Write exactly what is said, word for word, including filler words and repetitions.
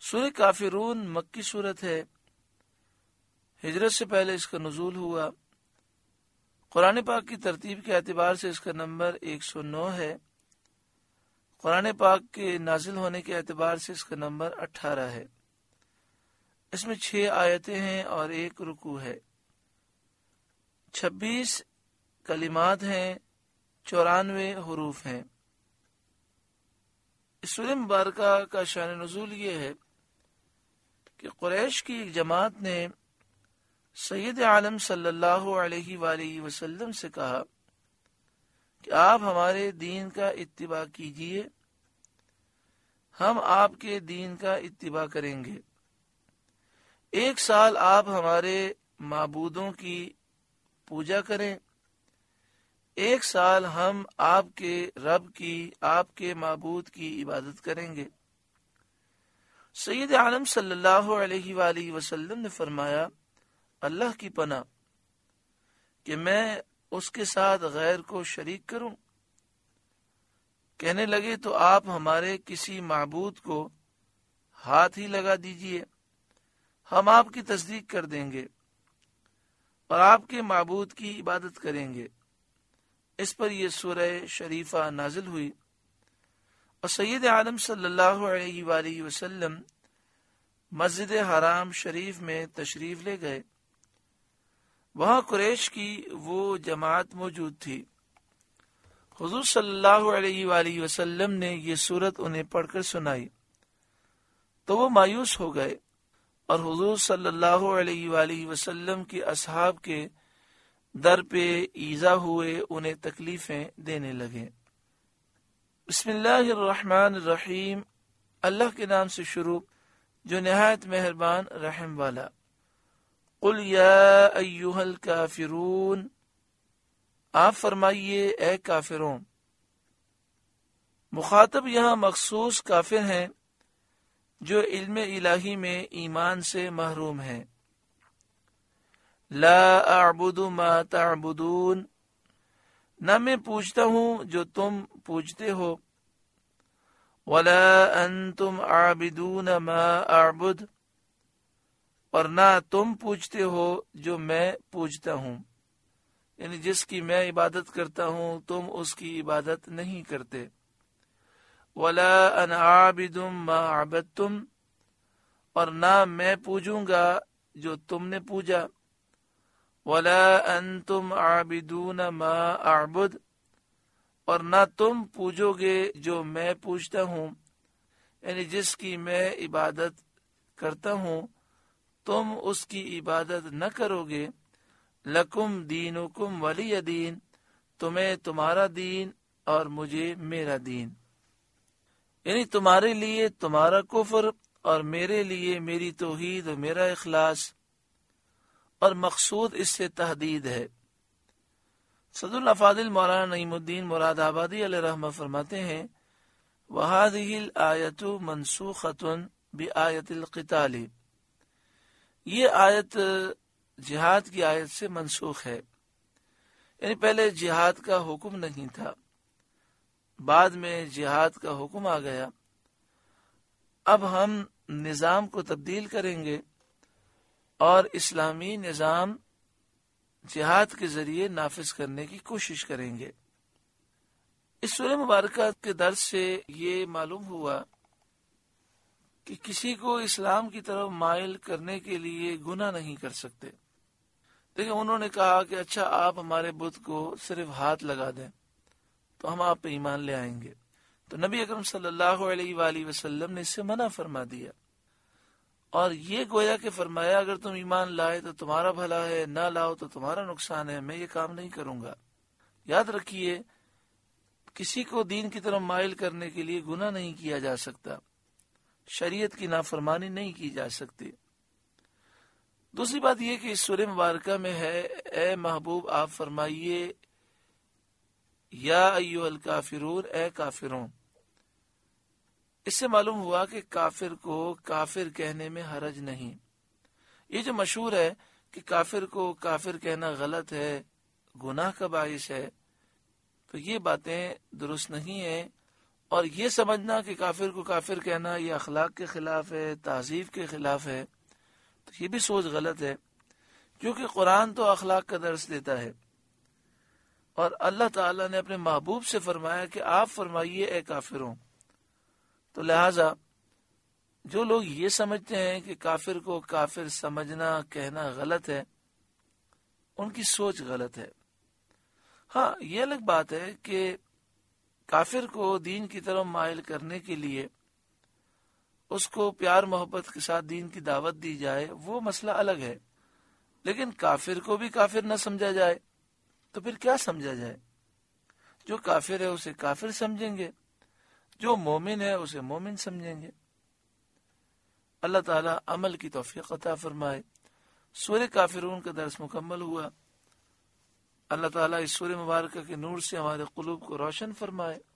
سورہ کافرون مکی صورت ہے، ہجرت سے پہلے اس کا نزول ہوا۔ قرآن پاک کی ترتیب کے اعتبار سے اس کا نمبر ایک سو نو ہے۔ قرآن پاک کے نازل ہونے کے اعتبار سے اس کا نمبر اٹھارہ ہے۔ اس میں چھ آیتیں ہیں اور ایک رکوع ہے، چھبیس کلمات ہیں، چورانوے حروف ہیں۔ اس سورہ مبارکہ کا شان نزول یہ ہے کہ قریش کی ایک جماعت نے سید عالم صلی اللہ علیہ وآلہ وسلم سے کہا کہ آپ ہمارے دین کا اتباع کیجئے، ہم آپ کے دین کا اتباع کریں گے۔ ایک سال آپ ہمارے معبودوں کی پوجا کریں، ایک سال ہم آپ کے رب کی، آپ کے معبود کی عبادت کریں گے۔ سید عالم صلی اللہ علیہ وآلہ وسلم نے فرمایا، اللہ کی پناہ کہ میں اس کے ساتھ غیر کو شریک کروں۔ کہنے لگے تو آپ ہمارے کسی معبود کو ہاتھ ہی لگا دیجئے، ہم آپ کی تصدیق کر دیں گے اور آپ کے معبود کی عبادت کریں گے۔ اس پر یہ سورہ شریفہ نازل ہوئی اور سید عالم صلی اللہ علیہ وآلہ وسلم مسجد حرام شریف میں تشریف لے گئے۔ وہاں قریش کی وہ جماعت موجود تھی۔ حضور صلی اللہ علیہ وآلہ وسلم نے یہ سورت انہیں پڑھ کر سنائی تو وہ مایوس ہو گئے اور حضور صلی اللہ علیہ وآلہ وسلم کے اصحاب کے در پہ ایذا ہوئے، انہیں تکلیفیں دینے لگے۔ بسم اللہ الرحمن الرحیم، اللہ کے نام سے شروع جو نہایت مہربان رحم والا۔ قل یا ایھا الکافرون، آپ فرمائیے اے کافروں۔ مخاطب یہاں مخصوص کافر ہیں جو علم الہی میں ایمان سے محروم ہیں۔ لا اعبد ما تعبدون، نہ میں پوجتا ہوں جو تم پوجتے ہو، ولا انتم عابدون ما اعبد، اور نہ تم پوجتے ہو جو میں پوجتا ہوں، یعنی جس کی میں عبادت کرتا ہوں تم اس کی عبادت نہیں کرتے۔ ولا انا عابد ما عبدتم، اور نہ میں پوجوں گا جو تم نے پوجا۔ ولا انتم عابدون ما اعبد، اور نہ تم پوجو گے جو میں پوجتا ہوں، یعنی جس کی میں عبادت کرتا ہوں تم اس کی عبادت نہ کرو گے۔ لکم دینکم ولی دین، تمہیں تمہارا دین اور مجھے میرا دین، یعنی تمہارے لیے تمہارا کفر اور میرے لیے میری توحید اور میرا اخلاص، اور مقصود اس سے تحدید ہے۔ صدر الافاضل مولانا نعیم الدین مراد آبادی علیہ رحمہ فرماتے ہیں، وَهَذِهِ الْآيَةُ مَنْسُوخَةٌ بِآيَةِ الْقِتَالِ، یہ آیت جہاد کی آیت سے منسوخ ہے، یعنی پہلے جہاد کا حکم نہیں تھا، بعد میں جہاد کا حکم آ گیا۔ اب ہم نظام کو تبدیل کریں گے اور اسلامی نظام جہاد کے ذریعے نافذ کرنے کی کوشش کریں گے۔ اس سورہ مبارکہ کے درس سے یہ معلوم ہوا کہ کسی کو اسلام کی طرف مائل کرنے کے لیے گناہ نہیں کر سکتے۔ دیکھیں انہوں نے کہا کہ اچھا آپ ہمارے بت کو صرف ہاتھ لگا دیں تو ہم آپ پہ ایمان لے آئیں گے، تو نبی اکرم صلی اللہ علیہ وآلہ وسلم نے اس سے منع فرما دیا، اور یہ گویا کہ فرمایا اگر تم ایمان لائے تو تمہارا بھلا ہے، نہ لاؤ تو تمہارا نقصان ہے، میں یہ کام نہیں کروں گا۔ یاد رکھیے کسی کو دین کی طرف مائل کرنے کے لیے گناہ نہیں کیا جا سکتا، شریعت کی نافرمانی نہیں کی جا سکتی۔ دوسری بات یہ کہ اس سورہ مبارکہ میں ہے، اے محبوب آپ فرمائیے یا ایھا الکافرون، اے کافرون۔ اس سے معلوم ہوا کہ کافر کو کافر کہنے میں حرج نہیں۔ یہ جو مشہور ہے کہ کافر کو کافر کہنا غلط ہے، گناہ کا باعث ہے، تو یہ باتیں درست نہیں ہیں اور یہ سمجھنا کہ کافر کو کافر کہنا یہ اخلاق کے خلاف ہے، تہذیب کے خلاف ہے، تو یہ بھی سوچ غلط ہے، کیونکہ قرآن تو اخلاق کا درس دیتا ہے، اور اللہ تعالیٰ نے اپنے محبوب سے فرمایا کہ آپ فرمائیے اے کافروں۔ تو لہٰذا جو لوگ یہ سمجھتے ہیں کہ کافر کو کافر سمجھنا کہنا غلط ہے، ان کی سوچ غلط ہے۔ ہاں، یہ الگ بات ہے کہ کافر کو دین کی طرف مائل کرنے کے لیے اس کو پیار محبت کے ساتھ دین کی دعوت دی جائے، وہ مسئلہ الگ ہے، لیکن کافر کو بھی کافر نہ سمجھا جائے تو پھر کیا سمجھا جائے؟ جو کافر ہے اسے کافر سمجھیں گے، جو مومن ہے اسے مومن سمجھیں گے۔ اللہ تعالیٰ عمل کی توفیق عطا فرمائے۔ سورہ کافرون کا درس مکمل ہوا۔ اللہ تعالیٰ اس سورہ مبارکہ کے نور سے ہمارے قلوب کو روشن فرمائے۔